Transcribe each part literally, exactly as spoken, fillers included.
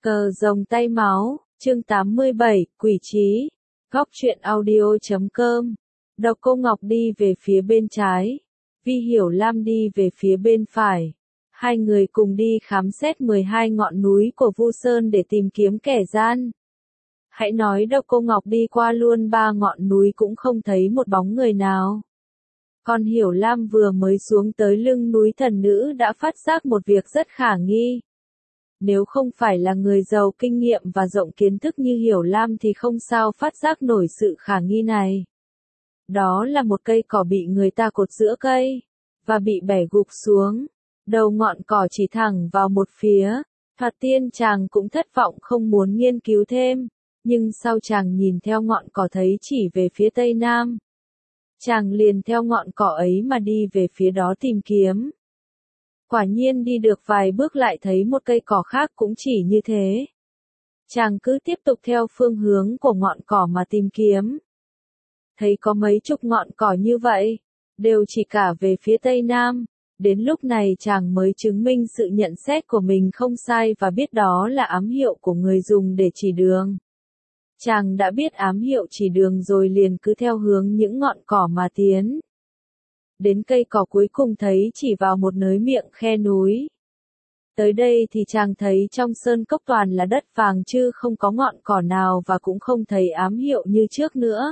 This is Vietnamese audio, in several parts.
Cờ rồng tay máu, chương tám mươi bảy, quỷ trí. Góc truyện audio chấm com. Độc Cô Ngọc đi về phía bên trái, Vi Hiểu Lam đi về phía bên phải. Hai người cùng đi khám xét mười hai ngọn núi của Vu Sơn để tìm kiếm kẻ gian. Hãy nói Độc Cô Ngọc đi qua luôn ba ngọn núi cũng không thấy một bóng người nào. Còn Hiểu Lam vừa mới xuống tới lưng núi thần nữ đã phát giác một việc rất khả nghi. Nếu không phải là người giàu kinh nghiệm và rộng kiến thức như Hiểu Lam thì không sao phát giác nổi sự khả nghi này. Đó là một cây cỏ bị người ta cột giữa cây, và bị bẻ gục xuống. Đầu ngọn cỏ chỉ thẳng vào một phía. Thoạt tiên chàng cũng thất vọng không muốn nghiên cứu thêm, nhưng sau chàng nhìn theo ngọn cỏ thấy chỉ về phía tây nam. Chàng liền theo ngọn cỏ ấy mà đi về phía đó tìm kiếm. Quả nhiên đi được vài bước lại thấy một cây cỏ khác cũng chỉ như thế. Chàng cứ tiếp tục theo phương hướng của ngọn cỏ mà tìm kiếm. Thấy có mấy chục ngọn cỏ như vậy, đều chỉ cả về phía tây nam. Đến lúc này chàng mới chứng minh sự nhận xét của mình không sai và biết đó là ám hiệu của người dùng để chỉ đường. Chàng đã biết ám hiệu chỉ đường rồi liền cứ theo hướng những ngọn cỏ mà tiến. Đến cây cỏ cuối cùng thấy chỉ vào một nới miệng khe núi. Tới đây thì chàng thấy trong sơn cốc toàn là đất vàng chứ không có ngọn cỏ nào và cũng không thấy ám hiệu như trước nữa.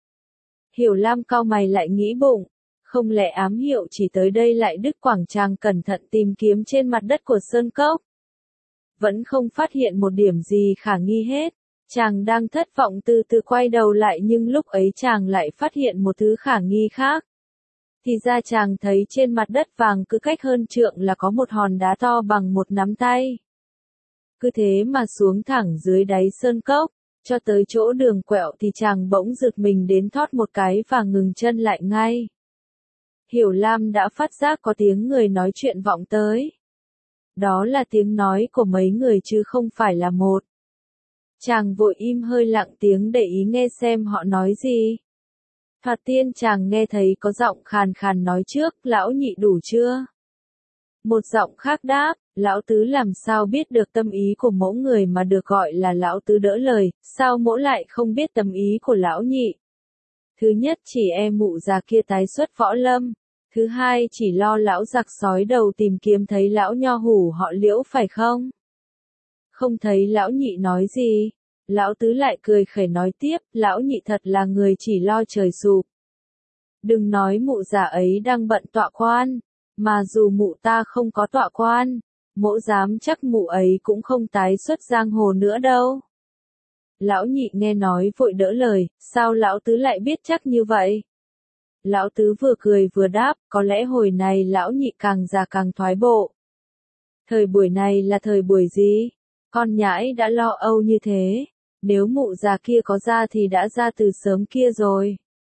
Hiểu Lam cau mày lại nghĩ bụng, không lẽ ám hiệu chỉ tới đây lại đứt quãng. Chàng cẩn thận tìm kiếm trên mặt đất của sơn cốc. Vẫn không phát hiện một điểm gì khả nghi hết. Chàng đang thất vọng từ từ quay đầu lại nhưng lúc ấy chàng lại phát hiện một thứ khả nghi khác. Thì ra chàng thấy trên mặt đất vàng cứ cách hơn trượng là có một hòn đá to bằng một nắm tay. Cứ thế mà xuống thẳng dưới đáy sơn cốc, cho tới chỗ đường quẹo thì chàng bỗng giật mình đến thót một cái và ngừng chân lại ngay. Hiểu Lam đã phát giác có tiếng người nói chuyện vọng tới. Đó là tiếng nói của mấy người chứ không phải là một. Chàng vội im hơi lặng tiếng để ý nghe xem họ nói gì. Thoạt tiên chàng nghe thấy có giọng khàn khàn nói trước, lão nhị đủ chưa? Một giọng khác đáp, lão tứ làm sao biết được tâm ý của mẫu người mà được gọi là lão tứ đỡ lời, sao mẫu lại không biết tâm ý của lão nhị? Thứ nhất chỉ e mụ già kia tái xuất võ lâm, thứ hai chỉ lo lão giặc sói đầu tìm kiếm thấy lão nho hủ họ Liễu phải không? Không thấy lão nhị nói gì. Lão tứ lại cười khẩy nói tiếp, lão nhị thật là người chỉ lo trời sụp. Đừng nói mụ già ấy đang bận tọa quan, mà dù mụ ta không có tọa quan, mẫu dám chắc mụ ấy cũng không tái xuất giang hồ nữa đâu. Lão nhị nghe nói vội đỡ lời, sao lão tứ lại biết chắc như vậy? Lão tứ vừa cười vừa đáp, có lẽ hồi này lão nhị càng già càng thoái bộ. Thời buổi này là thời buổi gì? Con nhãi đã lo âu như thế. Nếu mụ già kia có ra thì đã ra từ sớm kia rồi.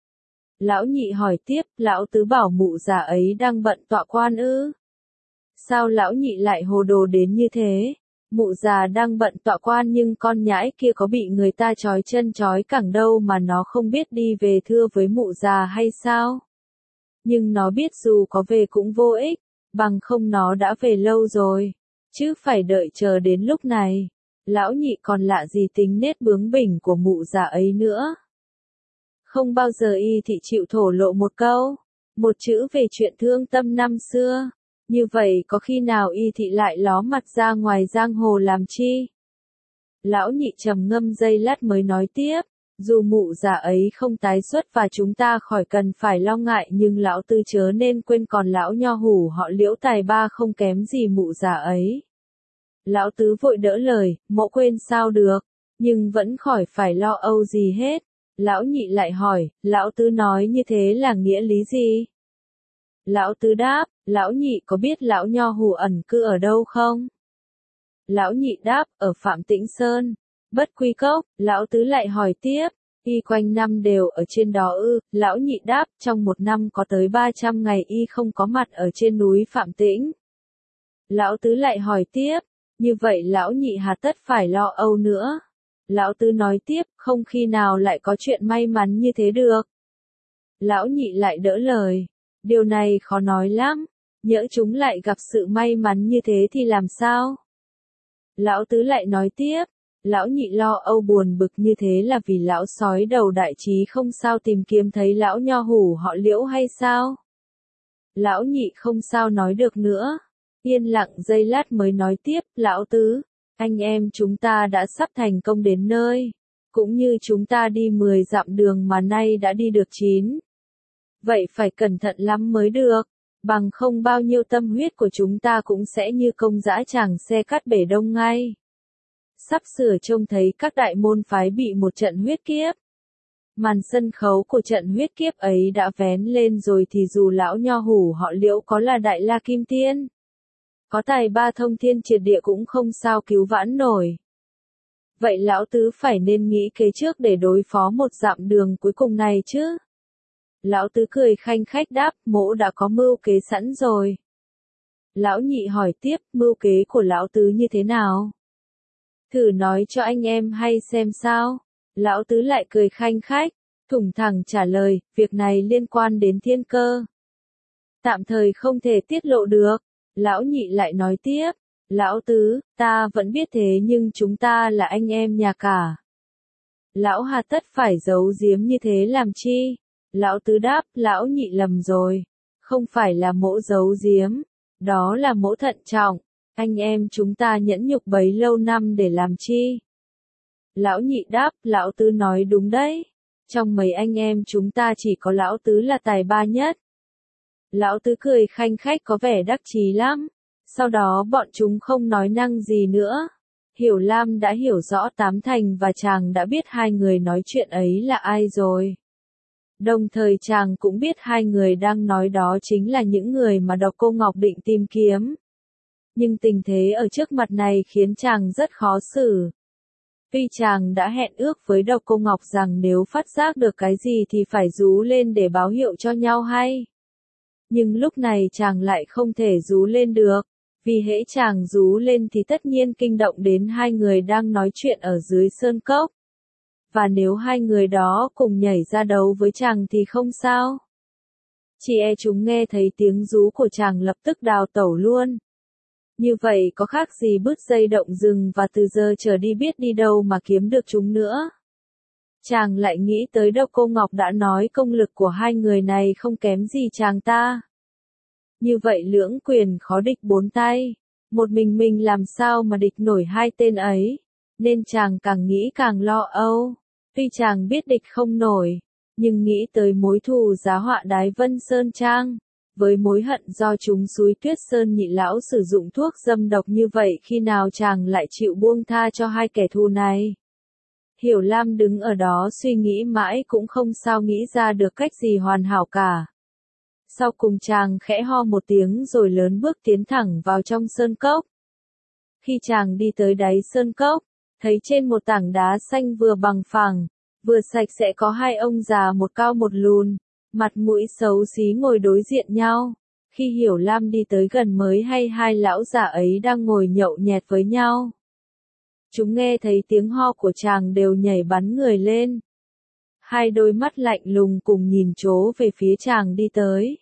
Lão nhị hỏi tiếp, lão tứ bảo mụ già ấy đang bận tọa quan ư? Sao lão nhị lại hồ đồ đến như thế? Mụ già đang bận tọa quan nhưng con nhãi kia có bị người ta trói chân trói cẳng đâu mà nó không biết đi về thưa với mụ già hay sao? Nhưng nó biết dù có về cũng vô ích, bằng không nó đã về lâu rồi, chứ phải đợi chờ đến lúc này. Lão nhị còn lạ gì tính nết bướng bỉnh của mụ già ấy nữa. Không bao giờ y thị chịu thổ lộ một câu, một chữ về chuyện thương tâm năm xưa. Như vậy có khi nào y thị lại ló mặt ra ngoài giang hồ làm chi? Lão nhị trầm ngâm giây lát mới nói tiếp, dù mụ già ấy không tái xuất và chúng ta khỏi cần phải lo ngại nhưng lão tư chớ nên quên còn lão nho hủ họ Liễu tài ba không kém gì mụ già ấy. Lão tứ vội đỡ lời, mẫu quên sao được, nhưng vẫn khỏi phải lo âu gì hết. Lão nhị lại hỏi, lão tứ nói như thế là nghĩa lý gì? Lão tứ đáp, lão nhị có biết lão nho hủ ẩn cư ở đâu không? Lão nhị đáp, ở Phạm Tĩnh Sơn, Bất Quy Cốc. Lão tứ lại hỏi tiếp, y quanh năm đều ở trên đó ư? Lão nhị đáp, trong một năm có tới ba trăm ngày y không có mặt ở trên núi Phạm Tĩnh. Lão tứ lại hỏi tiếp, như vậy lão nhị hà tất phải lo âu nữa. Lão tứ nói tiếp, không khi nào lại có chuyện may mắn như thế được. Lão nhị lại đỡ lời, điều này khó nói lắm, nhỡ chúng lại gặp sự may mắn như thế thì làm sao? Lão tứ lại nói tiếp, lão nhị lo âu buồn bực như thế là vì lão sói đầu đại trí không sao tìm kiếm thấy lão nho hủ họ Liễu hay sao? Lão nhị không sao nói được nữa, yên lặng giây lát mới nói tiếp, lão tứ, anh em chúng ta đã sắp thành công đến nơi, cũng như chúng ta đi mười dặm đường mà nay đã đi được chín. Vậy phải cẩn thận lắm mới được, bằng không bao nhiêu tâm huyết của chúng ta cũng sẽ như công dã tràng xe cắt bể đông ngay. Sắp sửa trông thấy các đại môn phái bị một trận huyết kiếp. Màn sân khấu của trận huyết kiếp ấy đã vén lên rồi thì dù lão nho hủ họ Liễu có là đại la kim tiên, có tài ba thông thiên triệt địa cũng không sao cứu vãn nổi. Vậy lão tứ phải nên nghĩ kế trước để đối phó một dặm đường cuối cùng này chứ. Lão tứ cười khanh khách đáp, mỗ đã có mưu kế sẵn rồi. Lão nhị hỏi tiếp, mưu kế của lão tứ như thế nào? Thử nói cho anh em hay xem sao. Lão tứ lại cười khanh khách, thủng thẳng trả lời, việc này liên quan đến thiên cơ. Tạm thời không thể tiết lộ được. Lão nhị lại nói tiếp, lão tứ, ta vẫn biết thế nhưng chúng ta là anh em nhà cả. Lão hà tất phải giấu giếm như thế làm chi? Lão tứ đáp, lão nhị lầm rồi. Không phải là mỗ giấu giếm, đó là mỗ thận trọng. Anh em chúng ta nhẫn nhục bấy lâu năm để làm chi? Lão nhị đáp, lão tứ nói đúng đấy. Trong mấy anh em chúng ta chỉ có lão tứ là tài ba nhất. Lão tứ cười khanh khách có vẻ đắc chí lắm. Sau đó bọn chúng không nói năng gì nữa. Hiểu Lam đã hiểu rõ tám thành và chàng đã biết hai người nói chuyện ấy là ai rồi. Đồng thời chàng cũng biết hai người đang nói đó chính là những người mà Độc Cô Ngọc định tìm kiếm. Nhưng tình thế ở trước mặt này khiến chàng rất khó xử. Tuy chàng đã hẹn ước với Độc Cô Ngọc rằng nếu phát giác được cái gì thì phải rú lên để báo hiệu cho nhau hay. Nhưng lúc này chàng lại không thể rú lên được, vì hễ chàng rú lên thì tất nhiên kinh động đến hai người đang nói chuyện ở dưới sơn cốc. Và nếu hai người đó cùng nhảy ra đấu với chàng thì không sao. Chỉ e chúng nghe thấy tiếng rú của chàng lập tức đào tẩu luôn. Như vậy có khác gì bứt dây động rừng và từ giờ trở đi biết đi đâu mà kiếm được chúng nữa. Chàng lại nghĩ tới Độc Cô Ngọc đã nói công lực của hai người này không kém gì chàng ta. Như vậy lưỡng quyền khó địch bốn tay, một mình mình làm sao mà địch nổi hai tên ấy, nên chàng càng nghĩ càng lo âu. Tuy chàng biết địch không nổi, nhưng nghĩ tới mối thù giá họa Đái Vân Sơn Trang, với mối hận do chúng Súi Tuyết Sơn nhị lão sử dụng thuốc dâm độc như vậy khi nào chàng lại chịu buông tha cho hai kẻ thù này. Hiểu Lam đứng ở đó suy nghĩ mãi cũng không sao nghĩ ra được cách gì hoàn hảo cả. Sau cùng chàng khẽ ho một tiếng rồi lớn bước tiến thẳng vào trong sơn cốc. Khi chàng đi tới đáy sơn cốc, thấy trên một tảng đá xanh vừa bằng phẳng, vừa sạch sẽ có hai ông già một cao một lùn, mặt mũi xấu xí ngồi đối diện nhau. Khi Hiểu Lam đi tới gần mới hay hai lão già ấy đang ngồi nhậu nhẹt với nhau. Chúng nghe thấy tiếng ho của chàng đều nhảy bắn người lên. Hai đôi mắt lạnh lùng cùng nhìn chố về phía chàng đi tới.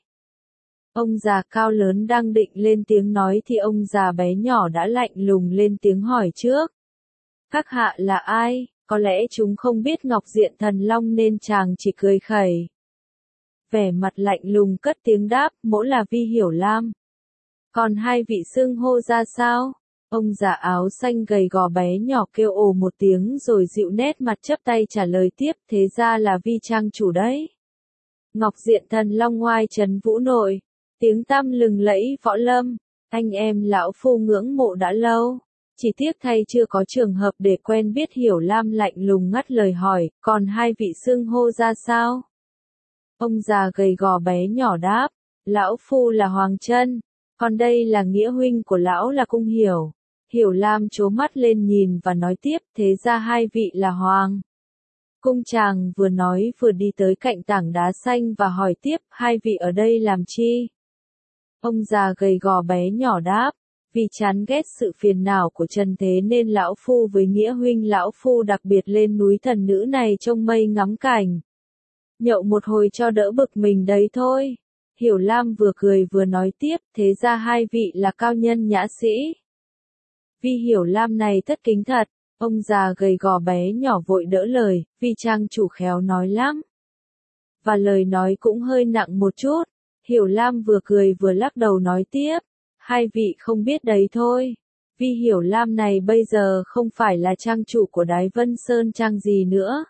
Ông già cao lớn đang định lên tiếng nói thì ông già bé nhỏ đã lạnh lùng lên tiếng hỏi trước. Các hạ là ai? Có lẽ chúng không biết Ngọc Diện Thần Long nên chàng chỉ cười khẩy. Vẻ mặt lạnh lùng cất tiếng đáp, mỗ là Vi Hiểu Lam. Còn hai vị xưng hô ra sao? Ông già áo xanh gầy gò bé nhỏ kêu ồ một tiếng rồi dịu nét mặt chắp tay trả lời tiếp, thế ra là Vi trang chủ đấy. Ngọc Diện Thần Long ngoai trấn vũ nội, tiếng tăm lừng lẫy võ lâm, anh em lão phu ngưỡng mộ đã lâu. Chỉ tiếc thay chưa có trường hợp để quen biết. Hiểu Lam lạnh lùng ngắt lời hỏi, còn hai vị xưng hô ra sao? Ông già gầy gò bé nhỏ đáp, lão phu là Hoàng Trân, còn đây là nghĩa huynh của lão là Cung Hiểu. Hiểu Lam trố mắt lên nhìn và nói tiếp, thế ra hai vị là Hoàng Cung. Chàng vừa nói vừa đi tới cạnh tảng đá xanh và hỏi tiếp, hai vị ở đây làm chi? Ông già gầy gò bé nhỏ đáp, vì chán ghét sự phiền não của trần thế nên lão phu với nghĩa huynh lão phu đặc biệt lên núi thần nữ này trông mây ngắm cảnh. Nhậu một hồi cho đỡ bực mình đấy thôi. Hiểu Lam vừa cười vừa nói tiếp, thế ra hai vị là cao nhân nhã sĩ. Vi Hiểu Lam này thất kính thật, ông già gầy gò bé nhỏ vội đỡ lời, Vi trang chủ khéo nói lắm. Và lời nói cũng hơi nặng một chút, Hiểu Lam vừa cười vừa lắc đầu nói tiếp, hai vị không biết đấy thôi. Vi Hiểu Lam này bây giờ không phải là trang chủ của Đái Vân Sơn Trang gì nữa.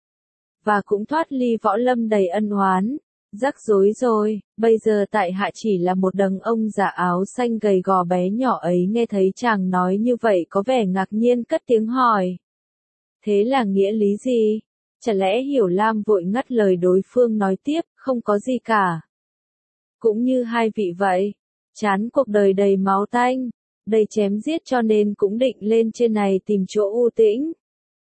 Và cũng thoát ly võ lâm đầy ân oán, rắc rối rồi, bây giờ tại hạ chỉ là một đấng ông già áo xanh gầy gò bé nhỏ ấy. Nghe thấy chàng nói như vậy có vẻ ngạc nhiên cất tiếng hỏi. Thế là nghĩa lý gì? Chả lẽ Hiểu Lam vội ngắt lời đối phương nói tiếp, không có gì cả. Cũng như hai vị vậy, chán cuộc đời đầy máu tanh, đầy chém giết cho nên cũng định lên trên này tìm chỗ u tĩnh.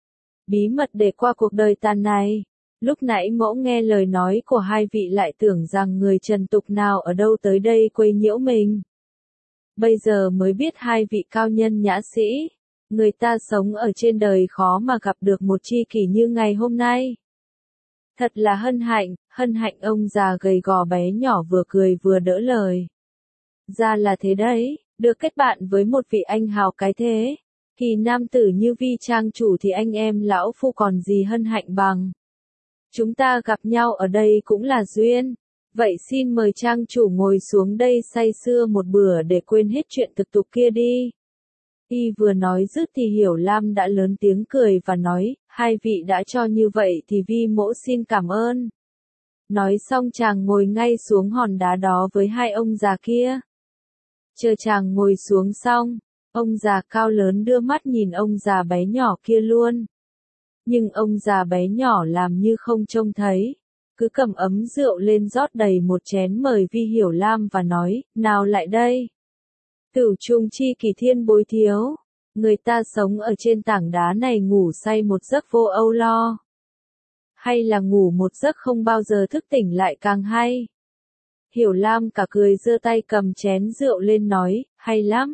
Bí mật để qua cuộc đời tàn này. Lúc nãy mẫu nghe lời nói của hai vị lại tưởng rằng người trần tục nào ở đâu tới đây quấy nhiễu mình. Bây giờ mới biết hai vị cao nhân nhã sĩ, người ta sống ở trên đời khó mà gặp được một tri kỷ như ngày hôm nay. Thật là hân hạnh, hân hạnh. Ông già gầy gò bé nhỏ vừa cười vừa đỡ lời. Ra là thế đấy, được kết bạn với một vị anh hào cái thế. Kỳ nam tử như Vi trang chủ thì anh em lão phu còn gì hân hạnh bằng. Chúng ta gặp nhau ở đây cũng là duyên. Vậy xin mời trang chủ ngồi xuống đây say sưa một bữa để quên hết chuyện thực tục kia đi. Y vừa nói dứt thì Hiểu Lam đã lớn tiếng cười và nói, hai vị đã cho như vậy thì Vi mỗ xin cảm ơn. Nói xong chàng ngồi ngay xuống hòn đá đó với hai ông già kia. Chờ chàng ngồi xuống xong, ông già cao lớn đưa mắt nhìn ông già bé nhỏ kia luôn. Nhưng ông già bé nhỏ làm như không trông thấy, cứ cầm ấm rượu lên rót đầy một chén mời Vi Hiểu Lam và nói, nào lại đây. Tửu chung chi kỳ thiên bối thiếu, người ta sống ở trên tảng đá này ngủ say một giấc vô âu lo. Hay là ngủ một giấc không bao giờ thức tỉnh lại càng hay. Hiểu Lam cả cười giơ tay cầm chén rượu lên nói, hay lắm.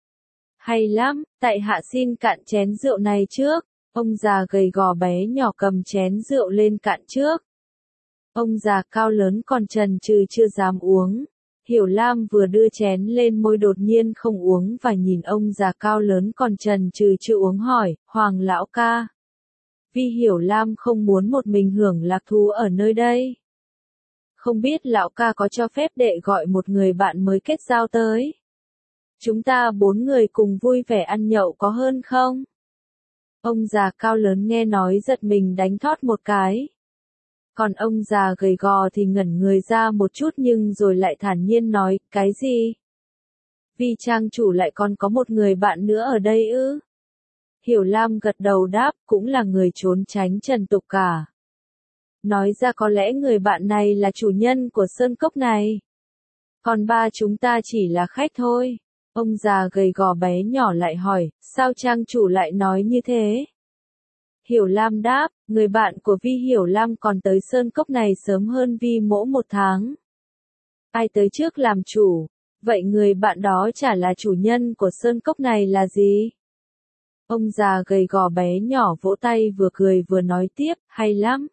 Hay lắm, tại hạ xin cạn chén rượu này trước. Ông già gầy gò bé nhỏ cầm chén rượu lên cạn trước. Ông già cao lớn còn chần chừ chưa dám uống. Hiểu Lam vừa đưa chén lên môi đột nhiên không uống và nhìn ông già cao lớn còn chần chừ chưa uống hỏi, Hoàng lão ca. Vi Hiểu Lam không muốn một mình hưởng lạc thú ở nơi đây. Không biết lão ca có cho phép đệ gọi một người bạn mới kết giao tới. Chúng ta bốn người cùng vui vẻ ăn nhậu có hơn không? Ông già cao lớn nghe nói giật mình đánh thót một cái. Còn ông già gầy gò thì ngẩn người ra một chút nhưng rồi lại thản nhiên nói, cái gì? Vi trang chủ lại còn có một người bạn nữa ở đây ư? Hiểu Lam gật đầu đáp, cũng là người trốn tránh trần tục cả. Nói ra có lẽ người bạn này là chủ nhân của sơn cốc này. Còn ba chúng ta chỉ là khách thôi. Ông già gầy gò bé nhỏ lại hỏi, sao trang chủ lại nói như thế? Hiểu Lam đáp, người bạn của Vi Hiểu Lam còn tới sơn cốc này sớm hơn Vi mỗ một tháng. Ai tới trước làm chủ? Vậy người bạn đó chả là chủ nhân của sơn cốc này là gì? Ông già gầy gò bé nhỏ vỗ tay vừa cười vừa nói tiếp, hay lắm.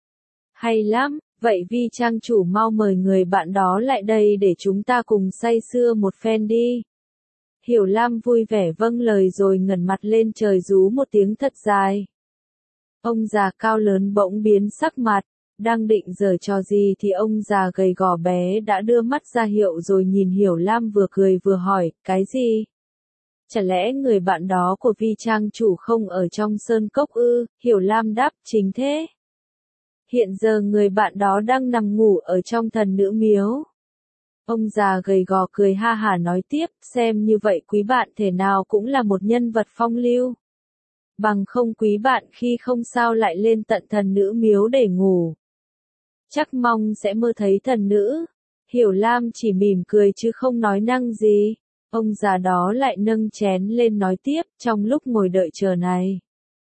Hay lắm, vậy Vi trang chủ mau mời người bạn đó lại đây để chúng ta cùng say sưa một phen đi. Hiểu Lam vui vẻ vâng lời rồi ngẩng mặt lên trời rú một tiếng thật dài. Ông già cao lớn bỗng biến sắc mặt, đang định giở trò gì thì ông già gầy gò bé đã đưa mắt ra hiệu rồi nhìn Hiểu Lam vừa cười vừa hỏi, cái gì? Chả lẽ người bạn đó của Vi trang chủ không ở trong sơn cốc ư? Hiểu Lam đáp, chính thế. Hiện giờ người bạn đó đang nằm ngủ ở trong thần nữ miếu. Ông già gầy gò cười ha hả nói tiếp, xem như vậy quý bạn thể nào cũng là một nhân vật phong lưu. Bằng không quý bạn khi không sao lại lên tận thần nữ miếu để ngủ. Chắc mong sẽ mơ thấy thần nữ. Hiểu Lam chỉ mỉm cười chứ không nói năng gì. Ông già đó lại nâng chén lên nói tiếp, trong lúc ngồi đợi chờ này.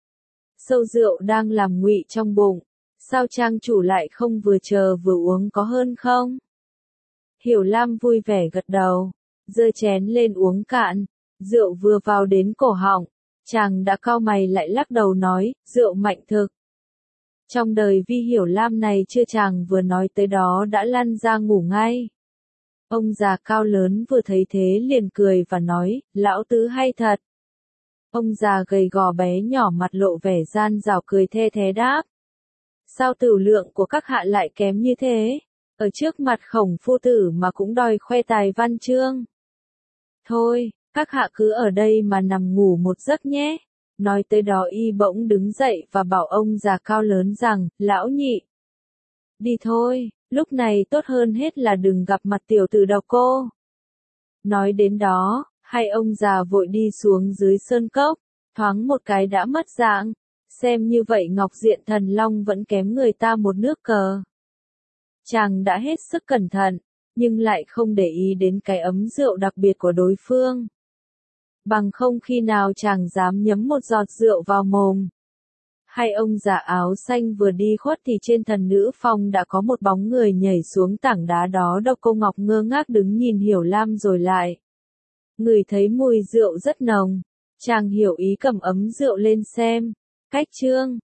Sâu rượu đang làm ngụy trong bụng, sao trang chủ lại không vừa chờ vừa uống có hơn không? Hiểu Lam vui vẻ gật đầu, giơ chén lên uống cạn, rượu vừa vào đến cổ họng, chàng đã cau mày lại lắc đầu nói, rượu mạnh thực. Trong đời Vi Hiểu Lam này chưa chàng vừa nói tới đó đã lăn ra ngủ ngay. Ông già cao lớn vừa thấy thế liền cười và nói, lão tứ hay thật. Ông già gầy gò bé nhỏ mặt lộ vẻ gian dảo cười the thé đáp. Sao tửu lượng của các hạ lại kém như thế? Ở trước mặt Khổng phu tử mà cũng đòi khoe tài văn chương. Thôi, các hạ cứ ở đây mà nằm ngủ một giấc nhé. Nói tới đó y bỗng đứng dậy và bảo ông già cao lớn rằng, lão nhị. Đi thôi, lúc này tốt hơn hết là đừng gặp mặt tiểu tử Độc Cô. Nói đến đó, hai ông già vội đi xuống dưới sơn cốc, thoáng một cái đã mất dạng. Xem như vậy Ngọc Diện Thần Long vẫn kém người ta một nước cờ. Chàng đã hết sức cẩn thận, nhưng lại không để ý đến cái ấm rượu đặc biệt của đối phương. Bằng không khi nào chàng dám nhấm một giọt rượu vào mồm. Hai ông già áo xanh vừa đi khuất thì trên thần nữ phong đã có một bóng người nhảy xuống tảng đá đó. Độc Cô Ngọc ngơ ngác đứng nhìn Hiểu Lam rồi lại. Ngửi thấy mùi rượu rất nồng, chàng hiểu ý cầm ấm rượu lên xem. Cách chương